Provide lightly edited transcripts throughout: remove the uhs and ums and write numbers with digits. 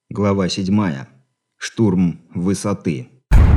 Глава 7. Штурм высоты.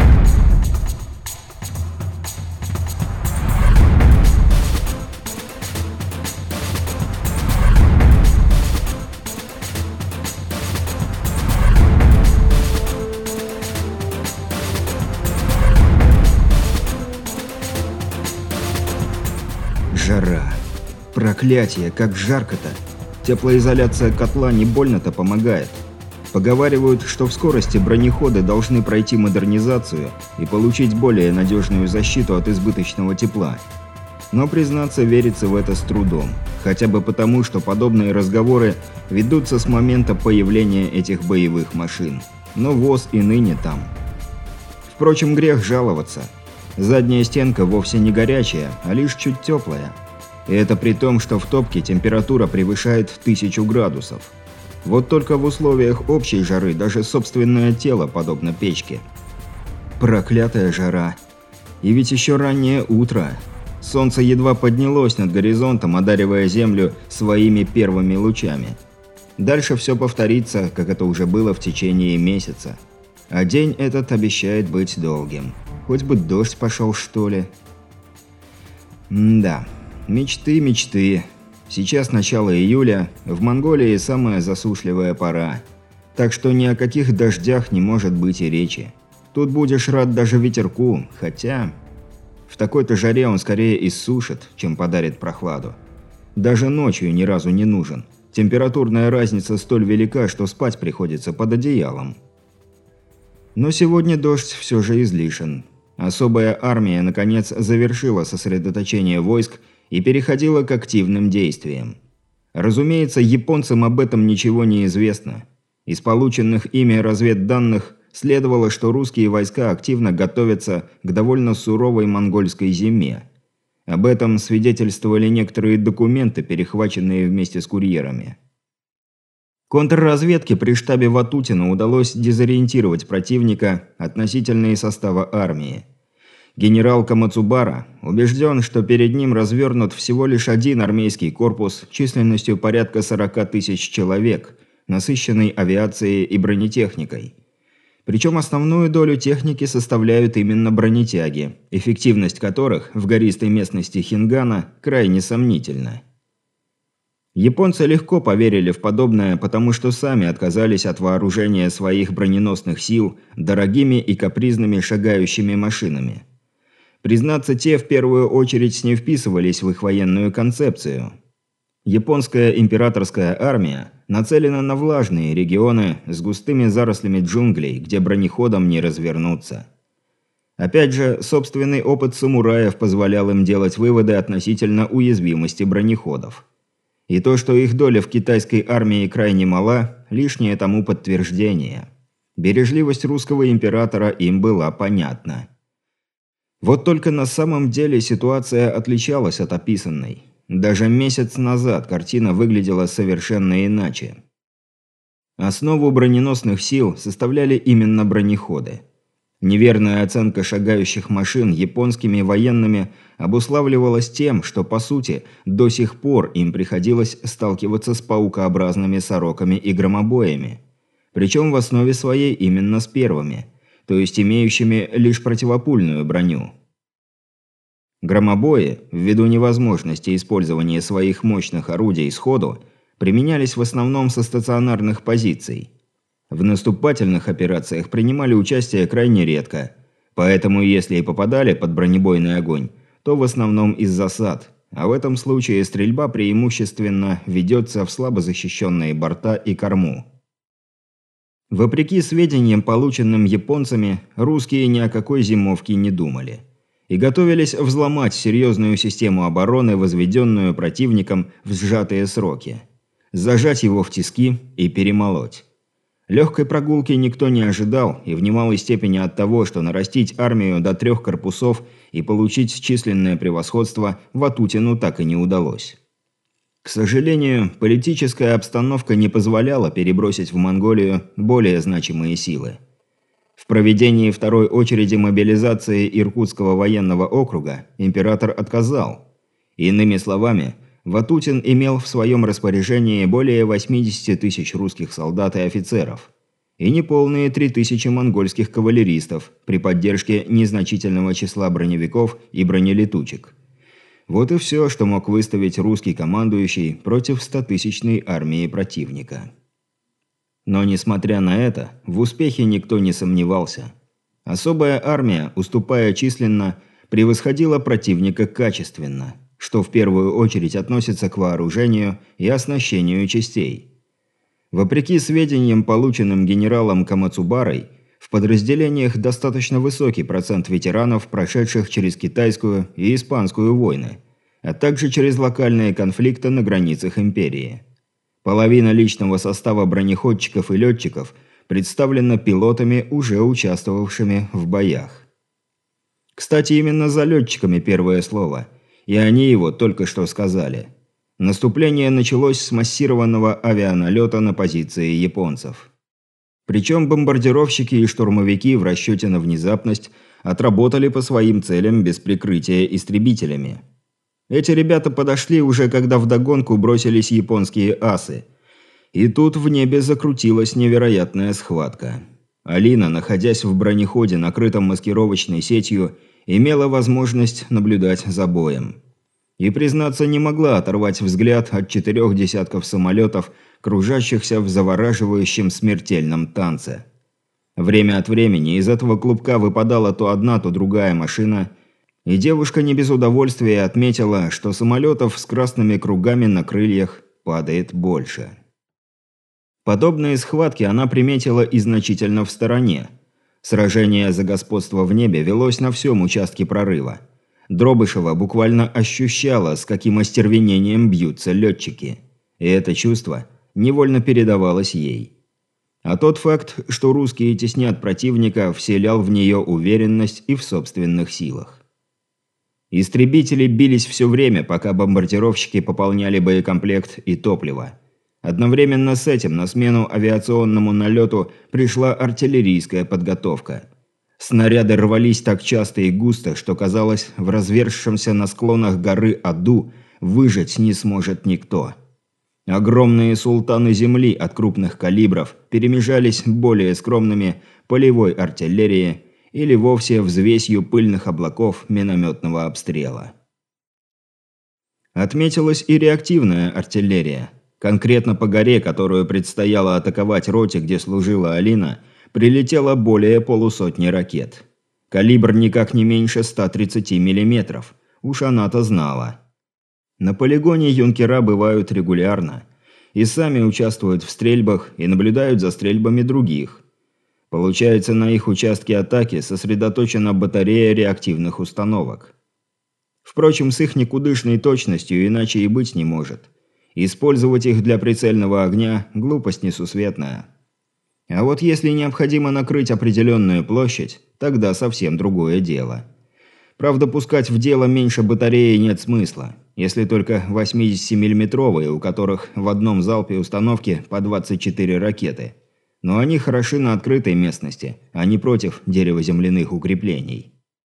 Жара. Проклятие, как жарко-то. Теплоизоляция котла не больно-то помогает. Поговаривают, что в скорости бронеходы должны пройти модернизацию и получить более надежную защиту от избыточного тепла. Но, признаться, верится в это с трудом. Хотя бы потому, что подобные разговоры ведутся с момента появления этих боевых машин. Но ВОЗ и ныне там. Впрочем, грех жаловаться. Задняя стенка вовсе не горячая, а лишь чуть теплая. И это при том, что в топке температура превышает 1000 градусов. Вот только в условиях общей жары даже собственное тело подобно печке. Проклятая жара. И ведь еще раннее утро. Солнце едва поднялось над горизонтом, одаривая землю своими первыми лучами. Дальше все повторится, как это уже было в течение месяца. А день этот обещает быть долгим. Хоть бы дождь пошел, что ли. Да, мечты, мечты. Сейчас начало июля, в Монголии самая засушливая пора. Так что ни о каких дождях не может быть и речи. Тут будешь рад даже ветерку, хотя... В такой-то жаре он скорее иссушит, чем подарит прохладу. Даже ночью ни разу не нужен. Температурная разница столь велика, что спать приходится под одеялом. Но сегодня дождь все же излишен. Особая армия, наконец, завершила сосредоточение войск и переходила к активным действиям. Разумеется, японцам об этом ничего не известно. Из полученных ими разведданных следовало, что русские войска активно готовятся к довольно суровой монгольской зиме. Об этом свидетельствовали некоторые документы, перехваченные вместе с курьерами. Контрразведке при штабе Ватутина удалось дезориентировать противника относительно состава армии. Генерал Камацубара убежден, что перед ним развернут всего лишь один армейский корпус численностью порядка 40 тысяч человек, насыщенный авиацией и бронетехникой. Причем основную долю техники составляют именно бронетяги, эффективность которых в гористой местности Хингана крайне сомнительна. Японцы легко поверили в подобное, потому что сами отказались от вооружения своих броненосных сил дорогими и капризными шагающими машинами. Признаться, те в первую очередь не вписывались в их военную концепцию. Японская императорская армия нацелена на влажные регионы с густыми зарослями джунглей, где бронеходам не развернуться. Опять же, собственный опыт самураев позволял им делать выводы относительно уязвимости бронеходов. И то, что их доля в китайской армии крайне мала, лишнее тому подтверждение. Бережливость русского императора им была понятна. Вот только на самом деле ситуация отличалась от описанной. Даже месяц назад картина выглядела совершенно иначе. Основу броненосных сил составляли именно бронеходы. Неверная оценка шагающих машин японскими военными обуславливалась тем, что, по сути, до сих пор им приходилось сталкиваться с паукообразными сороками и громобоями. Причем в основе своей именно с первыми, то есть имеющими лишь противопульную броню. Громобои, ввиду невозможности использования своих мощных орудий сходу, применялись в основном со стационарных позиций. В наступательных операциях принимали участие крайне редко, поэтому если и попадали под бронебойный огонь, то в основном из засад, а в этом случае стрельба преимущественно ведется в слабо защищенные борта и корму. Вопреки сведениям, полученным японцами, русские ни о какой зимовке не думали. И готовились взломать серьезную систему обороны, возведенную противником в сжатые сроки. Зажать его в тиски и перемолоть. Легкой прогулки никто не ожидал, и в немалой степени от того, что нарастить армию до 3 корпусов и получить численное превосходство Ватутину так и не удалось. К сожалению, политическая обстановка не позволяла перебросить в Монголию более значимые силы. В проведении второй очереди мобилизации Иркутского военного округа император отказал. Иными словами, Ватутин имел в своем распоряжении более 80 тысяч русских солдат и офицеров. и неполные 3000 монгольских кавалеристов при поддержке незначительного числа броневиков и бронелетучек. Вот и все, что мог выставить русский командующий против 100-тысячной армии противника. Но, несмотря на это, в успехе никто не сомневался. Особая армия, уступая численно, превосходила противника качественно, что в первую очередь относится к вооружению и оснащению частей. Вопреки сведениям, полученным генералом Камацубарой, в подразделениях достаточно высокий процент ветеранов, прошедших через китайскую и испанскую войны, а также через локальные конфликты на границах империи. Половина личного состава бронеходчиков и летчиков представлена пилотами, уже участвовавшими в боях. Кстати, именно за летчиками первое слово, и они его только что сказали. Наступление началось с массированного авианалета на позиции японцев. Причем бомбардировщики и штурмовики в расчете на внезапность отработали по своим целям без прикрытия истребителями. Эти ребята подошли уже, когда вдогонку бросились японские асы. И тут в небе закрутилась невероятная схватка. Алина, находясь в бронеходе, накрытом маскировочной сетью, имела возможность наблюдать за боем. И, признаться, не могла оторвать взгляд от 4 десятков самолетов, кружащихся в завораживающем смертельном танце. Время от времени из этого клубка выпадала то одна, то другая машина, и девушка не без удовольствия отметила, что самолетов с красными кругами на крыльях падает больше. Подобные схватки она приметила и значительно в стороне. Сражение за господство в небе велось на всем участке прорыва. Дробышева буквально ощущала, с каким остервенением бьются летчики. И это чувство невольно передавалось ей. А тот факт, что русские теснят противника, вселял в нее уверенность и в собственных силах. Истребители бились все время, пока бомбардировщики пополняли боекомплект и топливо. Одновременно с этим на смену авиационному налету пришла артиллерийская подготовка. Снаряды рвались так часто и густо, что казалось, в разверзшемся на склонах горы аду выжить не сможет никто. Огромные султаны земли от крупных калибров перемежались более скромными полевой артиллерией или вовсе взвесью пыльных облаков минометного обстрела. Отметилась и реактивная артиллерия. Конкретно по горе, которую предстояло атаковать роте, где служила Алина, прилетело более полусотни ракет. Калибр никак не меньше 130 мм. Уж она-то знала. На полигоне юнкера бывают регулярно. И сами участвуют в стрельбах и наблюдают за стрельбами других. Получается, на их участке атаки сосредоточена батарея реактивных установок. Впрочем, с их никудышной точностью иначе и быть не может. Использовать их для прицельного огня – глупость несусветная. А вот если необходимо накрыть определенную площадь, тогда совсем другое дело. Правда, пускать в дело меньше батареи нет смысла, если только 80-миллиметровые, у которых в одном залпе установки по 24 ракеты. Но они хороши на открытой местности, а не против деревоземляных укреплений.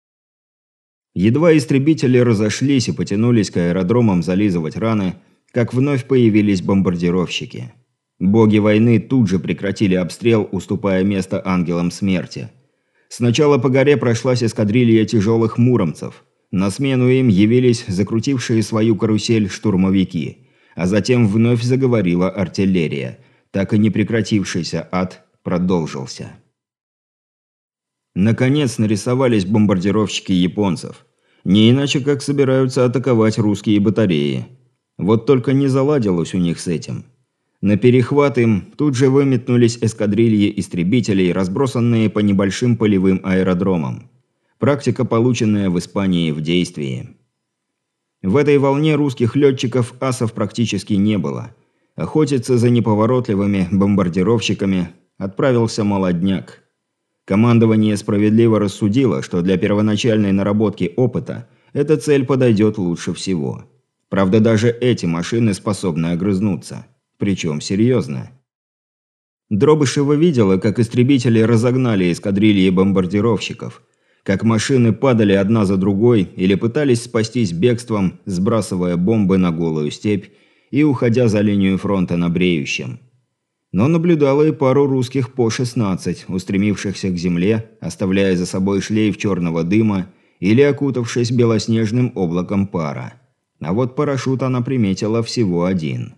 Едва истребители разошлись и потянулись к аэродромам зализывать раны, как вновь появились бомбардировщики. Боги войны тут же прекратили обстрел, уступая место ангелам смерти. Сначала по горе прошлась эскадрилья тяжелых муромцев. На смену им явились закрутившие свою карусель штурмовики. А затем вновь заговорила артиллерия. Так и не прекратившийся ад продолжился. Наконец нарисовались бомбардировщики японцев. Не иначе как собираются атаковать русские батареи. Вот только не заладилось у них с этим. На перехват им тут же выметнулись эскадрильи истребителей, разбросанные по небольшим полевым аэродромам. Практика, полученная в Испании в действии. В этой волне русских летчиков асов практически не было. Охотиться за неповоротливыми бомбардировщиками отправился молодняк. Командование справедливо рассудило, что для первоначальной наработки опыта эта цель подойдет лучше всего. Правда, даже эти машины способны огрызнуться. Причем серьезно. Дробышева видела, как истребители разогнали эскадрильи бомбардировщиков, как машины падали одна за другой или пытались спастись бегством, сбрасывая бомбы на голую степь и уходя за линию фронта на бреющем. Но наблюдала и пару русских По-16, устремившихся к земле, оставляя за собой шлейф черного дыма или окутавшись белоснежным облаком пара. А вот парашют она приметила всего один.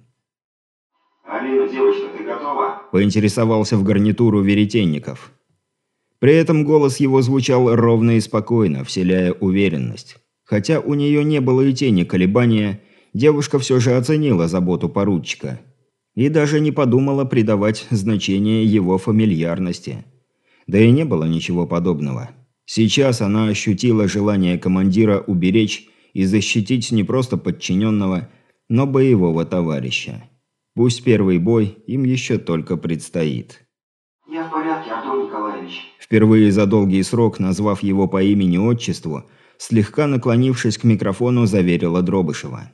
«Алина, девочка, ты готова?» – поинтересовался в гарнитуру Веретенников. При этом голос его звучал ровно и спокойно, вселяя уверенность. Хотя у нее не было и тени колебания, девушка все же оценила заботу поручика. И даже не подумала придавать значение его фамильярности. Да и не было ничего подобного. Сейчас она ощутила желание командира уберечь и защитить не просто подчиненного, но боевого товарища. Пусть первый бой им еще только предстоит. «Я в порядке, Артур Николаевич». Впервые за долгий срок, назвав его по имени-отчеству, слегка наклонившись к микрофону, заверила Дробышева.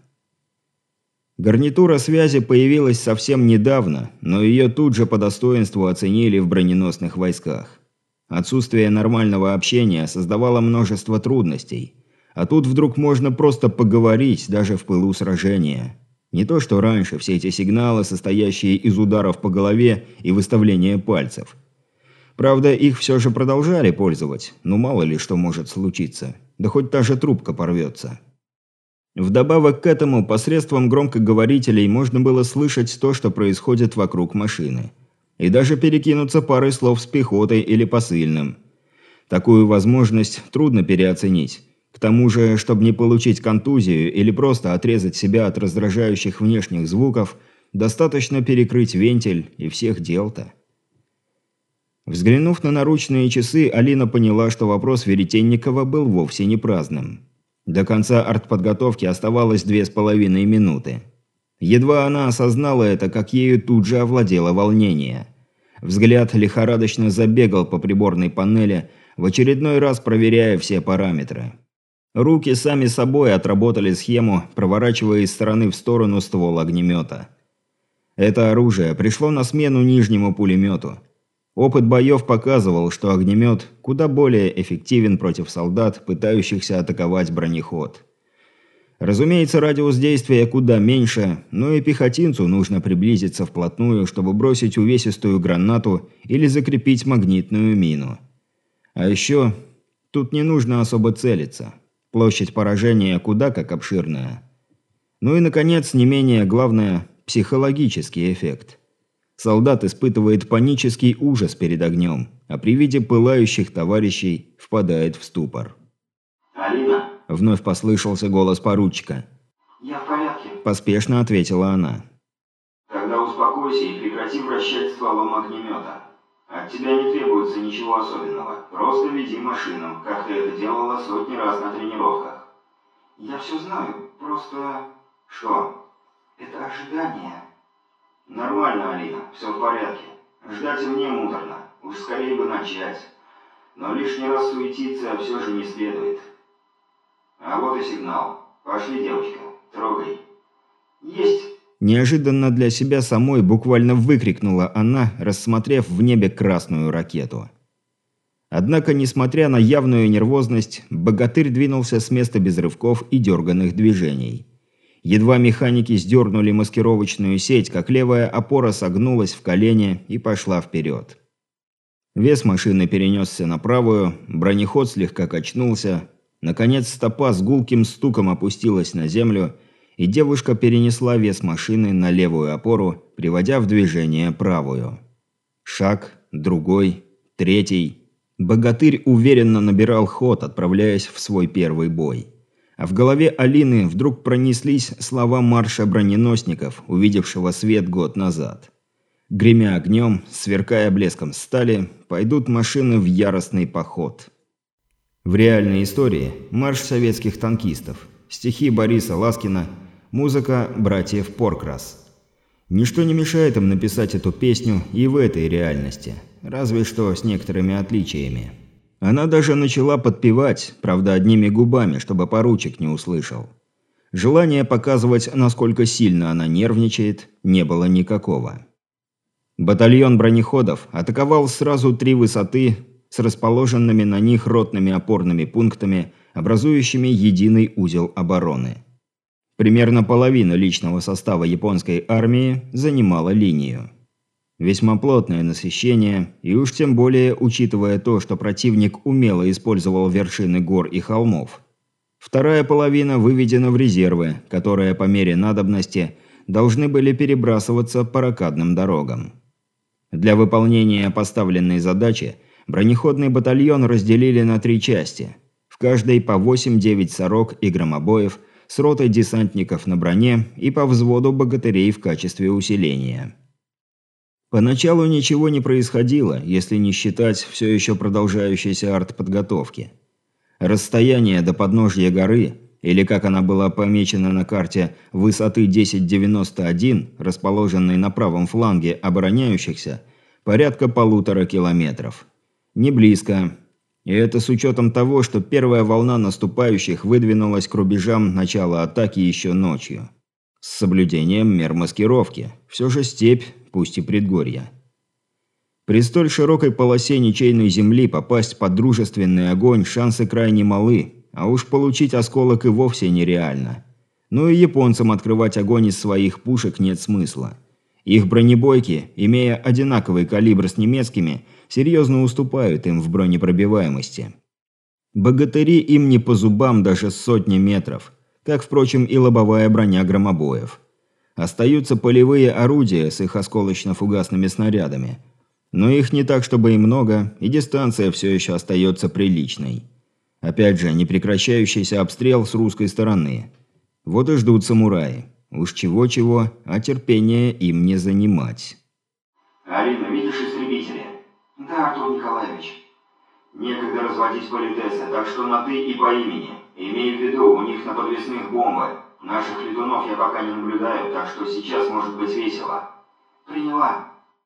Гарнитура связи появилась совсем недавно, но ее тут же по достоинству оценили в броненосных войсках. Отсутствие нормального общения создавало множество трудностей. А тут вдруг можно просто поговорить, даже в пылу сражения. Не то что раньше все эти сигналы, состоящие из ударов по голове и выставления пальцев. Правда, их все же продолжали пользовать, но мало ли что может случиться. Да хоть та же трубка порвется. Вдобавок к этому, посредством громкоговорителей можно было слышать то, что происходит вокруг машины. И даже перекинуться парой слов с пехотой или посыльным. Такую возможность трудно переоценить. К тому же, чтобы не получить контузию или просто отрезать себя от раздражающих внешних звуков, достаточно перекрыть вентиль и всех дел-то. Взглянув на наручные часы, Алина поняла, что вопрос Веретенникова был вовсе не праздным. До конца артподготовки оставалось 2,5 минуты. Едва она осознала это, как ею тут же овладело волнение. Взгляд лихорадочно забегал по приборной панели, в очередной раз проверяя все параметры. Руки сами собой отработали схему, проворачивая из стороны в сторону ствол огнемета. Это оружие пришло на смену нижнему пулемету. Опыт боев показывал, что огнемет куда более эффективен против солдат, пытающихся атаковать бронеход. Разумеется, радиус действия куда меньше, но и пехотинцу нужно приблизиться вплотную, чтобы бросить увесистую гранату или закрепить магнитную мину. А еще тут не нужно особо целиться. Площадь поражения куда как обширная. Ну и, наконец, не менее главное – психологический эффект. Солдат испытывает панический ужас перед огнем, а при виде пылающих товарищей впадает в ступор. «Алина?» – вновь послышался голос поручика. «Я в порядке», – поспешно ответила она. «Тогда успокойся и прекрати вращать стволом огнемета. От тебя не требуется ничего особенного. Просто веди машину, как ты это делала сотни раз на тренировках». «Я все знаю, просто...» «Что?» «Это ожидание». «Нормально, Алина, все в порядке. Ждать мне муторно. Уж скорее бы начать. Но лишний раз суетиться все же не следует. А вот и сигнал. Пошли, девочка, трогай». «Есть!» Неожиданно для себя самой буквально выкрикнула она, рассмотрев в небе красную ракету. Однако, несмотря на явную нервозность, богатырь двинулся с места без рывков и дерганных движений. Едва механики сдернули маскировочную сеть, как левая опора согнулась в колене и пошла вперед. Вес машины перенесся на правую, бронеход слегка качнулся. Наконец стопа с гулким стуком опустилась на землю, и девушка перенесла вес машины на левую опору, приводя в движение правую. Шаг, другой, третий. Богатырь уверенно набирал ход, отправляясь в свой первый бой. А в голове Алины вдруг пронеслись слова марша броненосников, увидевшего свет год назад. Гремя огнем, сверкая блеском стали, пойдут машины в яростный поход. В реальной истории марш советских танкистов, стихи Бориса Ласкина, музыка братьев Поркрас. Ничто не мешает им написать эту песню и в этой реальности, разве что с некоторыми отличиями. Она даже начала подпевать, правда одними губами, чтобы поручик не услышал. Желания показывать, насколько сильно она нервничает, не было никакого. Батальон бронеходов атаковал сразу 3 высоты с расположенными на них ротными опорными пунктами, образующими единый узел обороны. Примерно половина личного состава японской армии занимала линию. Весьма плотное насыщение, и уж тем более учитывая то, что противник умело использовал вершины гор и холмов. Вторая половина выведена в резервы, которые по мере надобности должны были перебрасываться по рокадным дорогам. Для выполнения поставленной задачи бронеходный батальон разделили на 3 части, в каждой по 8-9 сорок и громобоев, с ротой десантников на броне и по взводу богатырей в качестве усиления. Поначалу ничего не происходило, если не считать все еще продолжающейся артподготовки. Расстояние до подножья горы, или как она была помечена на карте, высоты 1091, расположенной на правом фланге обороняющихся, порядка 1,5 километров. Не близко. И это с учетом того, что первая волна наступающих выдвинулась к рубежам начала атаки еще ночью. С соблюдением мер маскировки. Все же степь, пусть и предгорье. При столь широкой полосе ничейной земли попасть под дружественный огонь шансы крайне малы, а уж получить осколок и вовсе нереально. Ну и японцам открывать огонь из своих пушек нет смысла. Их бронебойки, имея одинаковый калибр с немецкими, серьезно уступают им в бронепробиваемости. Богатыри им не по зубам даже с 100 метров, как, впрочем, и лобовая броня громобоев. Остаются полевые орудия с их осколочно-фугасными снарядами. Но их не так, чтобы и много, и дистанция все еще остается приличной. Опять же, непрекращающийся обстрел с русской стороны. Вот и ждут самураи. Уж чего-чего, а терпения им не занимать. Алина, видишь истребители? Да, Артур Николаевич. Некогда разводить политесы, так что на «ты» и по имени. Имей в виду, у них на подвесных бомбы. Наших летунов я пока не наблюдаю, так что сейчас может быть весело. Приняла.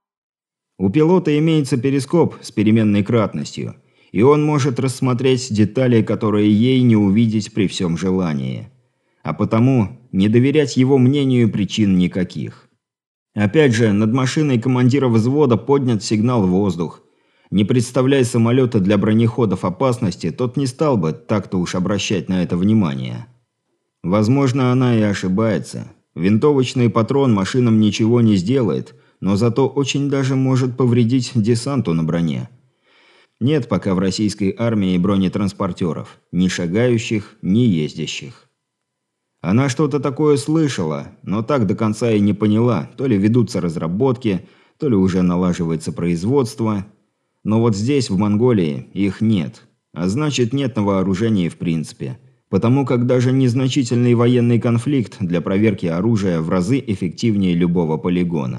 У пилота имеется перископ с переменной кратностью, и он может рассмотреть детали, которые ей не увидеть при всем желании. А потому не доверять его мнению причин никаких. Опять же, над машиной командира взвода поднят сигнал в воздух. Не представляя самолета для бронеходов опасности, тот не стал бы так-то уж обращать на это внимание. Возможно, она и ошибается. Винтовочный патрон машинам ничего не сделает, но зато очень даже может повредить десанту на броне. Нет пока в российской армии бронетранспортеров, ни шагающих, ни ездящих. Она что-то такое слышала, но так до конца и не поняла, то ли ведутся разработки, то ли уже налаживается производство. Но вот здесь, в Монголии, их нет. А значит, нет на вооружении в принципе. Потому как даже незначительный военный конфликт для проверки оружия в разы эффективнее любого полигона.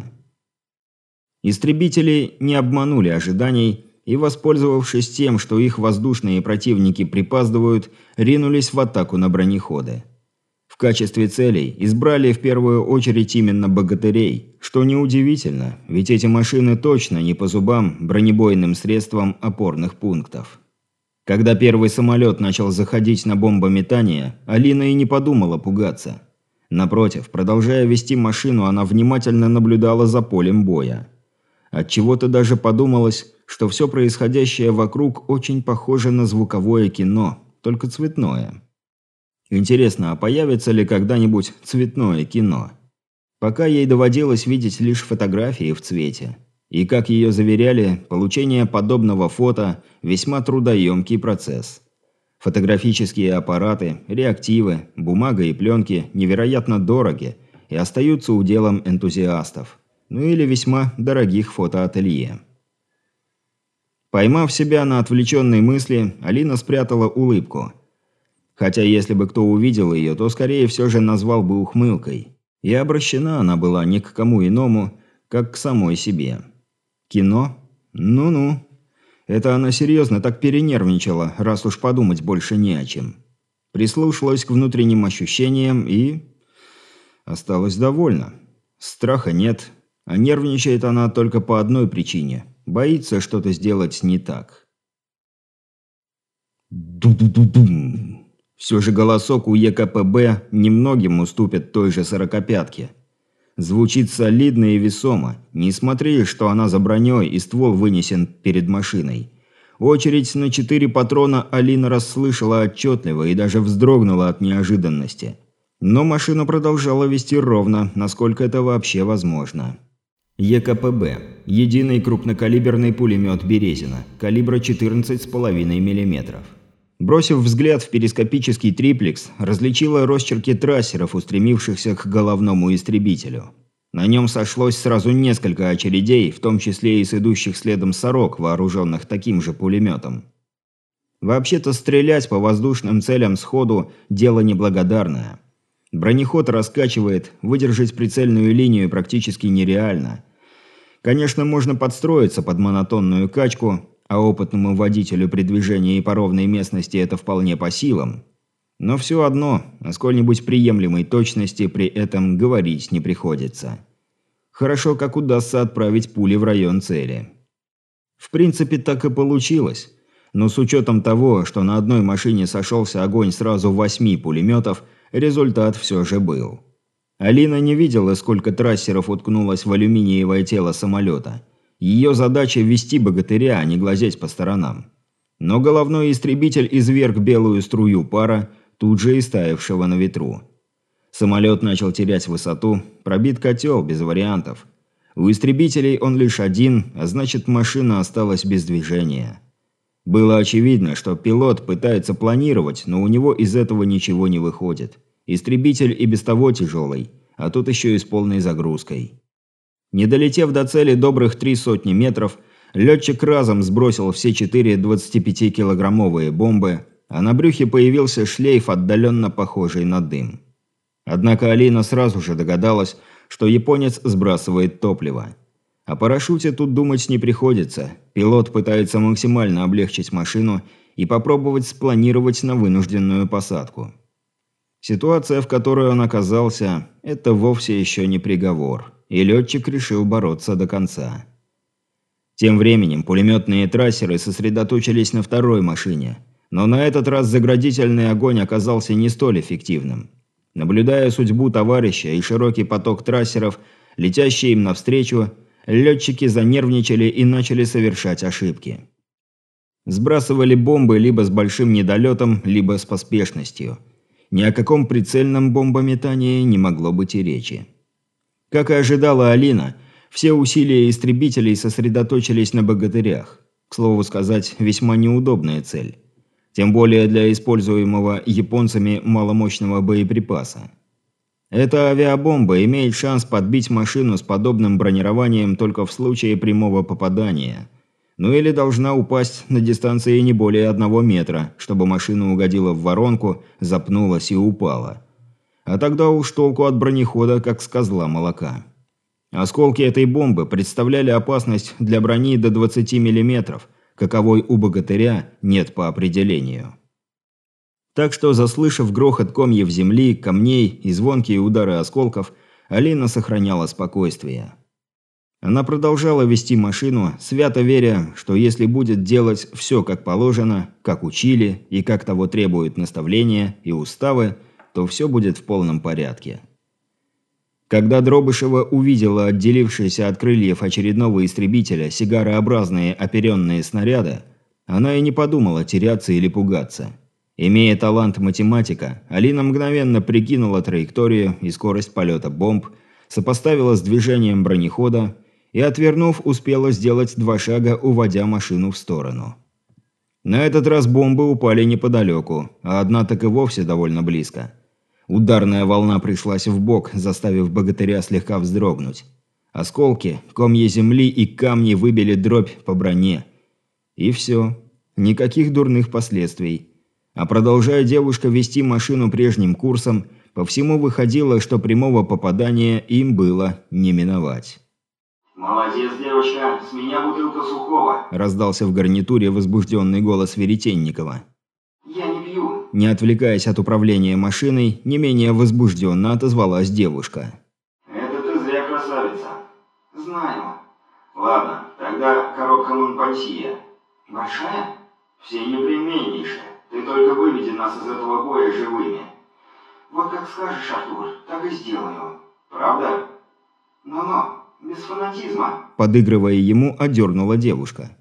Истребители не обманули ожиданий и, воспользовавшись тем, что их воздушные противники припаздывают, ринулись в атаку на бронеходы. В качестве целей избрали в первую очередь именно богатырей, что неудивительно, ведь эти машины точно не по зубам бронебойным средствам опорных пунктов. Когда первый самолет начал заходить на бомбометание, Алина и не подумала пугаться. Напротив, продолжая вести машину, она внимательно наблюдала за полем боя. Отчего-то даже подумалось, что все происходящее вокруг очень похоже на звуковое кино, только цветное. Интересно, а появится ли когда-нибудь цветное кино? Пока ей доводилось видеть лишь фотографии в цвете. И, как ее заверяли, получение подобного фото – весьма трудоемкий процесс. Фотографические аппараты, реактивы, бумага и пленки невероятно дороги и остаются уделом энтузиастов. Ну или весьма дорогих фотоателье. Поймав себя на отвлеченной мысли, Алина спрятала улыбку. Хотя если бы кто увидел ее, то скорее все же назвал бы ухмылкой. И обращена она была ни к кому иному, как к самой себе. Кино? Ну-ну. Это она серьезно так перенервничала, раз уж подумать больше не о чем. Прислушалась к внутренним ощущениям и... осталась довольна. Страха нет, а нервничает она только по одной причине. Боится что-то сделать не так. Ду-ду-ду-дум. Все же голосок у ЕКПБ немногим уступит той же сорокопятке. Звучит солидно и весомо. Не смотри, что она за броней и ствол вынесен перед машиной. Очередь на 4 патрона Алина расслышала отчетливо и даже вздрогнула от неожиданности. Но машина продолжала вести ровно, насколько это вообще возможно. ЕКПБ. единый крупнокалиберный пулемет «Березина» калибра 14,5 мм. Бросив взгляд в перископический триплекс, различила росчерки трассеров, устремившихся к головному истребителю. На нем сошлось сразу несколько очередей, в том числе и с идущих следом «Сорок», вооруженных таким же пулеметом. Вообще-то стрелять по воздушным целям сходу – дело неблагодарное. Бронеход раскачивает, выдержать прицельную линию практически нереально. Конечно, можно подстроиться под монотонную качку, а опытному водителю при движении по ровной местности это вполне по силам. Но все одно, о сколь-нибудь приемлемой точности при этом говорить не приходится. Хорошо, как удастся отправить пули в район цели. В принципе, так и получилось. Но с учетом того, что на одной машине сошелся огонь сразу 8 пулеметов, результат все же был. Алина не видела, сколько трассеров уткнулось в алюминиевое тело самолета. Ее задача – вести богатыря, а не глазеть по сторонам. Но головной истребитель изверг белую струю пара, тут же истаявшего на ветру. Самолет начал терять высоту, пробит котел, без вариантов. У истребителей он лишь один, а значит, машина осталась без движения. Было очевидно, что пилот пытается планировать, но у него из этого ничего не выходит. Истребитель и без того тяжелый, а тут еще и с полной загрузкой. Не долетев до цели добрых 300 метров, летчик разом сбросил все 4 25-килограммовые бомбы, а на брюхе появился шлейф, отдаленно похожий на дым. Однако Алина сразу же догадалась, что японец сбрасывает топливо. О парашюте тут думать не приходится. Пилот пытается максимально облегчить машину и попробовать спланировать на вынужденную посадку. Ситуация, в которой он оказался, это вовсе еще не приговор, и летчик решил бороться до конца. Тем временем пулеметные трассеры сосредоточились на второй машине, но на этот раз заградительный огонь оказался не столь эффективным. Наблюдая судьбу товарища и широкий поток трассеров, летящие им навстречу, летчики занервничали и начали совершать ошибки. Сбрасывали бомбы либо с большим недолетом, либо с поспешностью. Ни о каком прицельном бомбометании не могло быть и речи. Как и ожидала Алина, все усилия истребителей сосредоточились на богатырях. К слову сказать, весьма неудобная цель. Тем более для используемого японцами маломощного боеприпаса. Эта авиабомба имеет шанс подбить машину с подобным бронированием только в случае прямого попадания. Ну или должна упасть на дистанции не более 1 метра, чтобы машина угодила в воронку, запнулась и упала. А тогда уж толку от бронехода, как с козла молока. Осколки этой бомбы представляли опасность для брони до 20 мм, каковой у богатыря нет по определению. Так что, заслышав грохот комьев земли, камней и звонкие удары осколков, Алина сохраняла спокойствие. Она продолжала вести машину, свято веря, что если будет делать все как положено, как учили и как того требуют наставления и уставы, то все будет в полном порядке. Когда Дробышева увидела отделившиеся от крыльев очередного истребителя сигарообразные оперенные снаряды, она и не подумала теряться или пугаться. Имея талант математика, Алина мгновенно прикинула траекторию и скорость полета бомб, сопоставила с движением бронехода и, отвернув, успела сделать 2 шага, уводя машину в сторону. На этот раз бомбы упали неподалеку, а одна так и вовсе довольно близко. Ударная волна пришлась в бок, заставив богатыря слегка вздрогнуть. Осколки, комья земли и камни выбили дробь по броне. И все. Никаких дурных последствий. А продолжая девушка вести машину прежним курсом, по всему выходило, что прямого попадания им было не миновать. «Молодец, девочка, с меня бутылка сухого», – раздался в гарнитуре возбужденный голос Веретенникова. «Я не пью». Не отвлекаясь от управления машиной, не менее возбужденно отозвалась девушка. «Это ты зря, красавица». «Знаю». «Ладно, тогда коробка Монпансье». «Большая?» «Все непременнейшие. Ты только выведи нас из этого боя живыми». «Вот как скажешь, Артур, так и сделаю». «Правда?» «Но-но, без фанатизма», – подыгрывая ему, одернула девушка.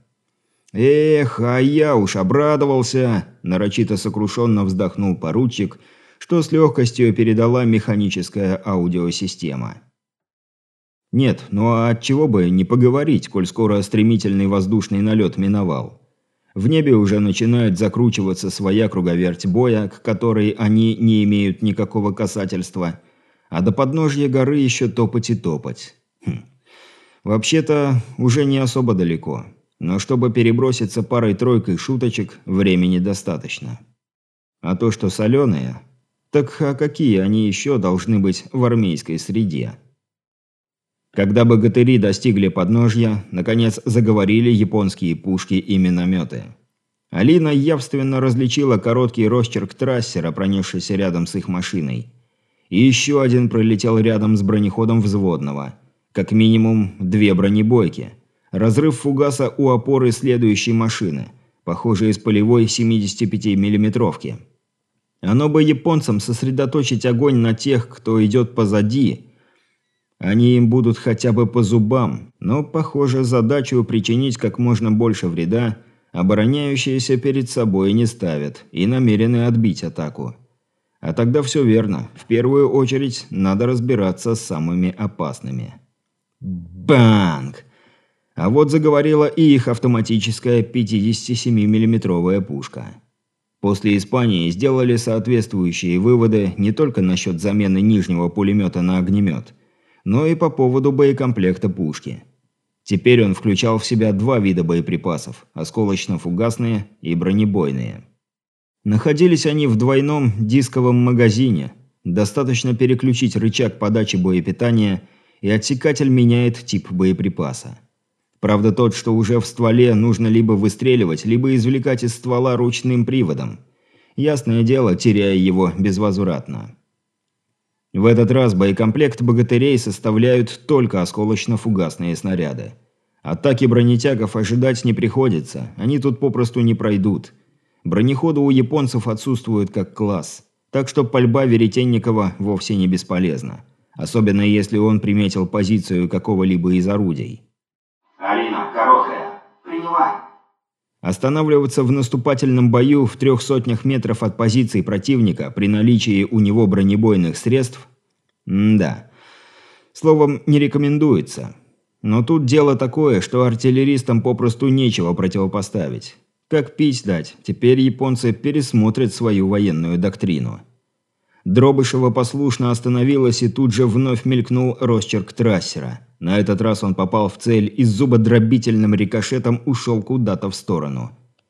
«Эх, а я уж обрадовался!» – нарочито сокрушенно вздохнул поручик, что с легкостью передала механическая аудиосистема. Нет, ну а отчего бы не поговорить, коль скоро стремительный воздушный налет миновал. В небе уже начинает закручиваться своя круговерть боя, к которой они не имеют никакого касательства, а до подножья горы еще топать и топать. Вообще-то, уже не особо далеко, но чтобы переброситься парой-тройкой шуточек, времени достаточно. А то, что соленые, так а какие они еще должны быть в армейской среде? Когда богатыри достигли подножья, наконец заговорили японские пушки и минометы. Алина явственно различила короткий росчерк трассера, пронесшийся рядом с их машиной. И еще один пролетел рядом с бронеходом взводного. Как минимум 2 бронебойки. Разрыв фугаса у опоры следующей машины, похоже, из полевой 75 миллиметровки. Оно бы японцам сосредоточить огонь на тех, кто идет позади. Они им будут хотя бы по зубам, но, похоже, задачу причинить как можно больше вреда обороняющиеся перед собой не ставят и намерены отбить атаку. А тогда все верно. В первую очередь надо разбираться с самыми опасными. Банг! А вот заговорила и их автоматическая 57 миллиметровая пушка. После Испании сделали соответствующие выводы не только насчет замены нижнего пулемета на огнемет, но и по поводу боекомплекта пушки. Теперь он включал в себя 2 вида боеприпасов – осколочно-фугасные и бронебойные. Находились они в двойном дисковом магазине. Достаточно переключить рычаг подачи боепитания, и отсекатель меняет тип боеприпаса. Правда, тот, что уже в стволе, нужно либо выстреливать, либо извлекать из ствола ручным приводом. Ясное дело, теряя его безвозвратно. В этот раз боекомплект богатырей составляют только осколочно-фугасные снаряды. Атаки бронетягов ожидать не приходится, они тут попросту не пройдут. Бронеходы у японцев отсутствуют как класс, так что пальба Веретенникова вовсе не бесполезна. Особенно если он приметил позицию какого-либо из орудий. «Алина, Корохая, приняла!» Останавливаться в наступательном бою в 300 метров от позиции противника при наличии у него бронебойных средств? Да. Словом, не рекомендуется. Но тут дело такое, что артиллеристам попросту нечего противопоставить. Как пить дать, теперь японцы пересмотрят свою военную доктрину. Дробышева послушно остановилась, и тут же вновь мелькнул росчерк трассера. На этот раз он попал в цель и с зубодробительным рикошетом ушел куда-то в сторону.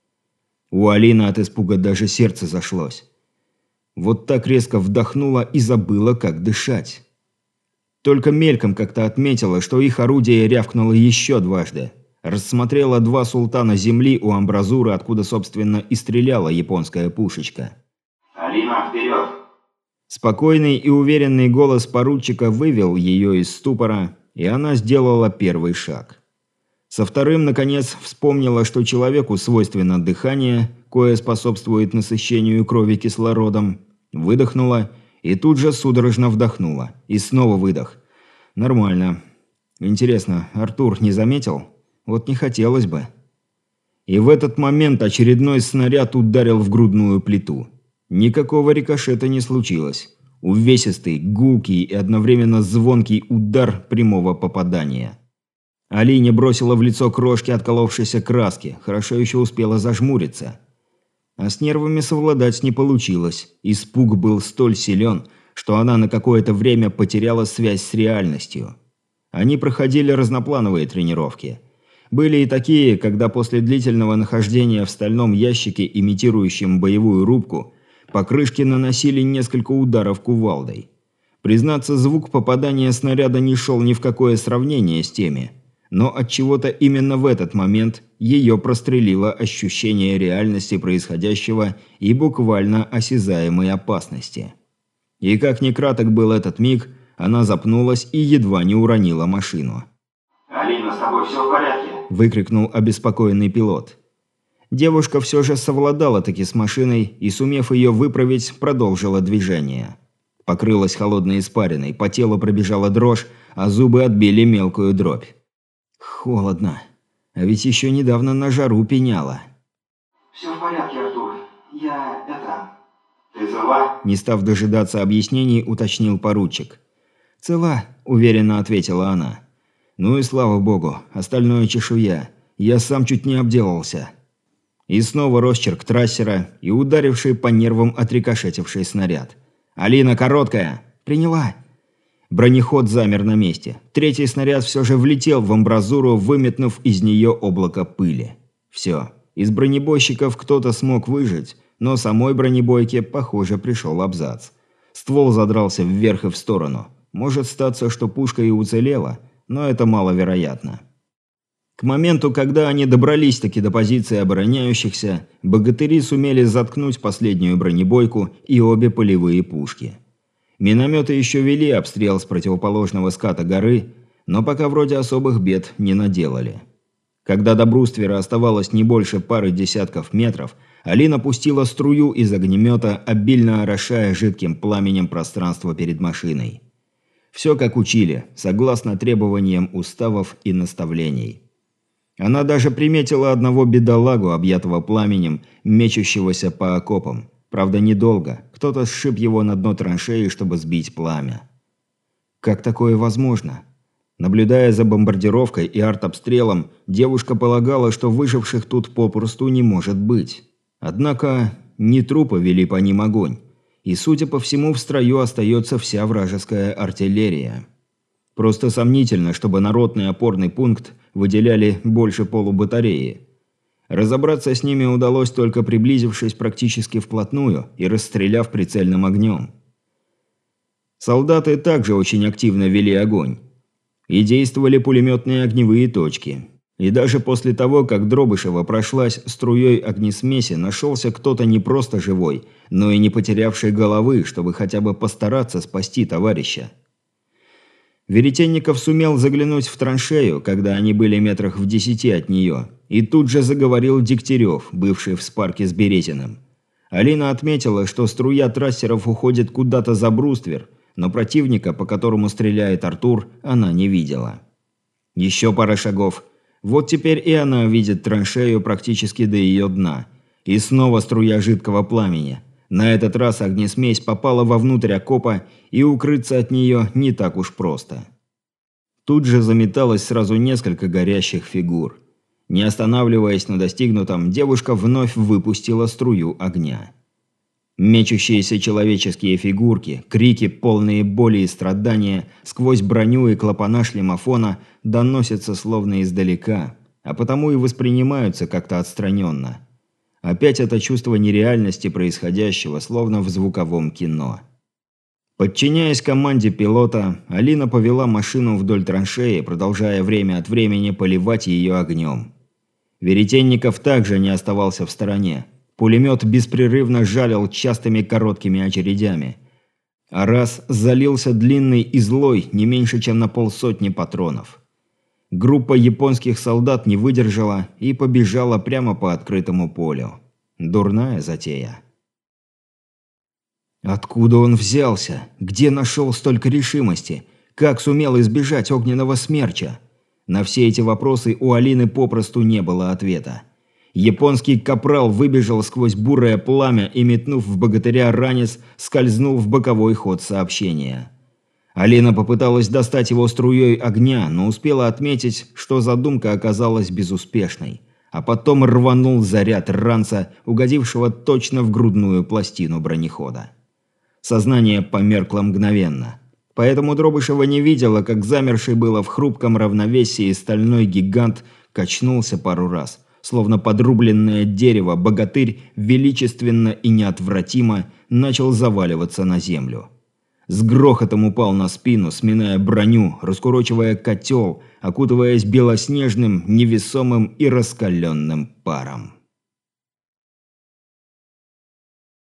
У Алины от испуга даже сердце зашлось. Вот так резко вдохнула и забыла, как дышать. Только мельком как-то отметила, что их орудие рявкнуло еще дважды. Рассмотрела 2 султана земли у амбразуры, откуда, собственно, и стреляла японская пушечка. «Алина, вперед!» Спокойный и уверенный голос поручика вывел ее из ступора, и она сделала первый шаг. Со вторым, наконец, вспомнила, что человеку свойственно дыхание, кое способствует насыщению крови кислородом, выдохнула и тут же судорожно вдохнула. И снова выдох. Нормально. Интересно, Артур не заметил? Вот не хотелось бы. И в этот момент очередной снаряд ударил в грудную плиту. Никакого рикошета не случилось. Увесистый, гулкий и одновременно звонкий удар прямого попадания. Алине бросила в лицо крошки отколовшейся краски, хорошо еще успела зажмуриться. А с нервами совладать не получилось. Испуг был столь силен, что она на какое-то время потеряла связь с реальностью. Они проходили разноплановые тренировки. Были и такие, когда после длительного нахождения в стальном ящике, имитирующем боевую рубку, покрышки наносили несколько ударов кувалдой. Признаться, звук попадания снаряда не шел ни в какое сравнение с теми, но отчего-то именно в этот момент ее прострелило ощущение реальности происходящего и буквально осязаемой опасности. И как ни краток был этот миг, она запнулась и едва не уронила машину. «Алина, с тобой все в порядке?» – выкрикнул обеспокоенный пилот. Девушка все же совладала-таки с машиной и, сумев ее выправить, продолжила движение. Покрылась холодной испариной, по телу пробежала дрожь, а зубы отбили мелкую дробь. Холодно. А ведь еще недавно на жару пеняло. «Все в порядке, Артур. Ты цела?» Не став дожидаться объяснений, уточнил поручик. «Цела», – уверенно ответила она. Ну и слава богу, остальное чешуя. Я сам чуть не обделался. И снова росчерк трассера и ударивший по нервам отрикошетивший снаряд. «Алина, короткая!» «Приняла!» Бронеход замер на месте. Третий снаряд все же влетел в амбразуру, выметнув из нее облако пыли. Все. Из бронебойщиков кто-то смог выжить, но самой бронебойке, похоже, пришел абзац. Ствол задрался вверх и в сторону. Может статься, что пушка и уцелела, но это маловероятно. К моменту, когда они добрались-таки до позиции обороняющихся, богатыри сумели заткнуть последнюю бронебойку и обе полевые пушки. Минометы еще вели обстрел с противоположного ската горы, но пока вроде особых бед не наделали. Когда до бруствера оставалось не больше пары десятков метров, Алина пустила струю из огнемета, обильно орошая жидким пламенем пространство перед машиной. Все как учили, согласно требованиям уставов и наставлений. Она даже приметила одного бедолагу, объятого пламенем, мечущегося по окопам. Правда, недолго. Кто-то сшиб его на дно траншеи, чтобы сбить пламя. Как такое возможно? Наблюдая за бомбардировкой и артобстрелом, девушка полагала, что выживших тут попросту не может быть. Однако не трупы вели по ним огонь. И, судя по всему, в строю остается вся вражеская артиллерия. Просто сомнительно, чтобы на ротный опорный пункт выделяли больше полубатареи. Разобраться с ними удалось только приблизившись практически вплотную и расстреляв прицельным огнем. Солдаты также очень активно вели огонь. И действовали пулеметные огневые точки. И даже после того, как Дробышева прошлась струей огнесмеси, нашелся кто-то не просто живой, но и не потерявший головы, чтобы хотя бы постараться спасти товарища. Веретенников сумел заглянуть в траншею, когда они были метрах в 10 от нее, и тут же заговорил Дегтярев, бывший в спарке с Березиным. Алина отметила, что струя трассеров уходит куда-то за бруствер, но противника, по которому стреляет Артур, она не видела. Еще пара шагов. Вот теперь и она видит траншею практически до ее дна. И снова струя жидкого пламени. На этот раз огнесмесь попала вовнутрь окопа, и укрыться от нее не так уж просто. Тут же заметалось сразу несколько горящих фигур. Не останавливаясь на достигнутом, девушка вновь выпустила струю огня. Мечущиеся человеческие фигурки, крики, полные боли и страдания, сквозь броню и клапана шлемофона доносятся словно издалека, а потому и воспринимаются как-то отстраненно. Опять это чувство нереальности происходящего, словно в звуковом кино. Подчиняясь команде пилота, Алина повела машину вдоль траншеи, продолжая время от времени поливать ее огнем. Веретенников также не оставался в стороне. Пулемет беспрерывно жалил частыми короткими очередями. А раз залился длинный и злой не меньше, чем на 50 патронов. Группа японских солдат не выдержала и побежала прямо по открытому полю. Дурная затея. Откуда он взялся? Где нашел столько решимости? Как сумел избежать огненного смерча? На все эти вопросы у Алины попросту не было ответа. Японский капрал выбежал сквозь бурое пламя и, метнув в богатыря ранец, скользнул в боковой ход сообщения. Алина попыталась достать его струей огня, но успела отметить, что задумка оказалась безуспешной. А потом рванул заряд ранца, угодившего точно в грудную пластину бронехода. Сознание померкло мгновенно. Поэтому Дробышева не видела, как замерший было в хрупком равновесии стальной гигант качнулся пару раз. Словно подрубленное дерево, богатырь величественно и неотвратимо начал заваливаться на землю. С грохотом упал на спину, сминая броню, раскурочивая котел, окутываясь белоснежным, невесомым и раскаленным паром.